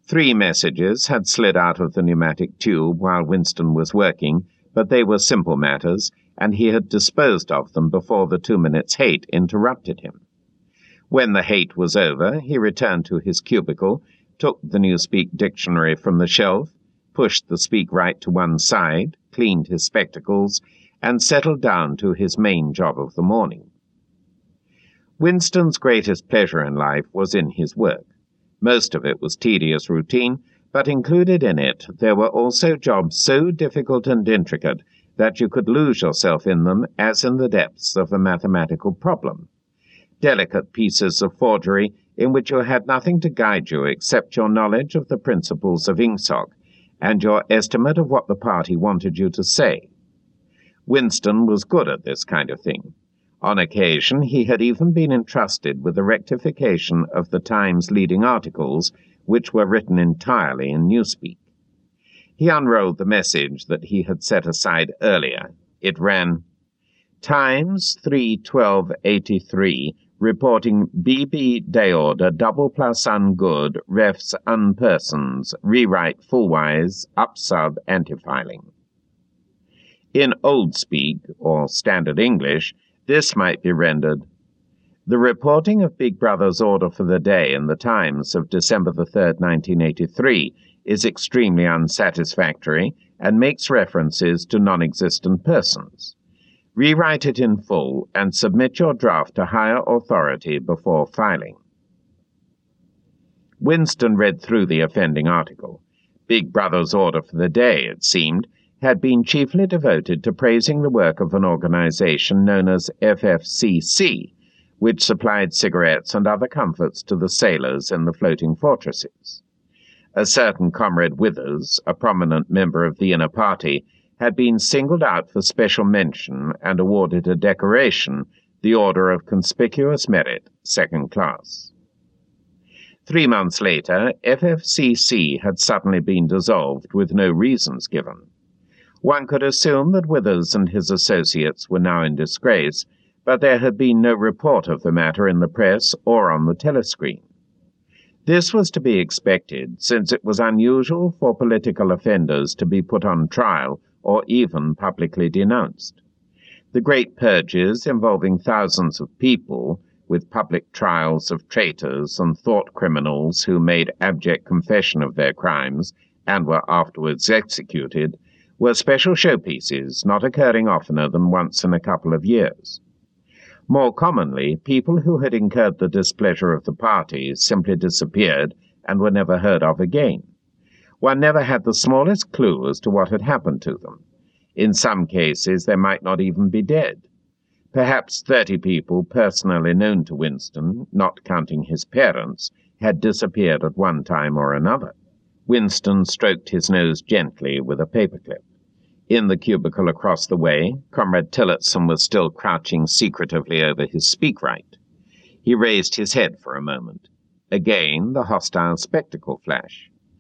3 messages had slid out of the pneumatic tube while Winston was working, but they were simple matters, and he had disposed of them before the 2 minutes' hate interrupted him. When the hate was over, he returned to his cubicle, took the Newspeak dictionary from the shelf, pushed the SpeakWrite to one side, cleaned his spectacles, and settled down to his main job of the morning. Winston's greatest pleasure in life was in his work. Most of it was tedious routine, but included in it there were also jobs so difficult and intricate that you could lose yourself in them as in the depths of a mathematical problem. Delicate pieces of forgery in which you had nothing to guide you except your knowledge of the principles of Ingsoc and your estimate of what the party wanted you to say. Winston was good at this kind of thing. On occasion, he had even been entrusted with the rectification of the Times' leading articles, which were written entirely in Newspeak. He unrolled the message that he had set aside earlier. It ran, Times 3/12/83, reporting BB day order double plus ungood, refs unpersons, rewrite fullwise, upsub antifiling. In Old Speak, or Standard English, this might be rendered, the reporting of Big Brother's order for the day in the Times of December the 3rd, 1983, is extremely unsatisfactory and makes references to non-existent persons. Rewrite it in full and submit your draft to higher authority before filing. Winston read through the offending article. Big Brother's order for the day, it seemed, had been chiefly devoted to praising the work of an organization known as FFCC, which supplied cigarettes and other comforts to the sailors in the floating fortresses. A certain Comrade Withers, a prominent member of the inner party, had been singled out for special mention and awarded a decoration, the Order of Conspicuous Merit, 2nd class. 3 months later, FFCC had suddenly been dissolved with no reasons given. One could assume that Withers and his associates were now in disgrace, but there had been no report of the matter in the press or on the telescreen. This was to be expected, since it was unusual for political offenders to be put on trial or even publicly denounced. The great purges involving thousands of people, with public trials of traitors and thought criminals who made abject confession of their crimes and were afterwards executed, were special showpieces not occurring oftener than once in a couple of years. More commonly, people who had incurred the displeasure of the party simply disappeared and were never heard of again. One never had the smallest clue as to what had happened to them. In some cases, they might not even be dead. Perhaps 30 people personally known to Winston, not counting his parents, had disappeared at one time or another. Winston stroked his nose gently with a paperclip. In the cubicle across the way, Comrade Tillotson was still crouching secretively over his SpeakWrite. He raised his head for a moment. Again the hostile spectacle flash.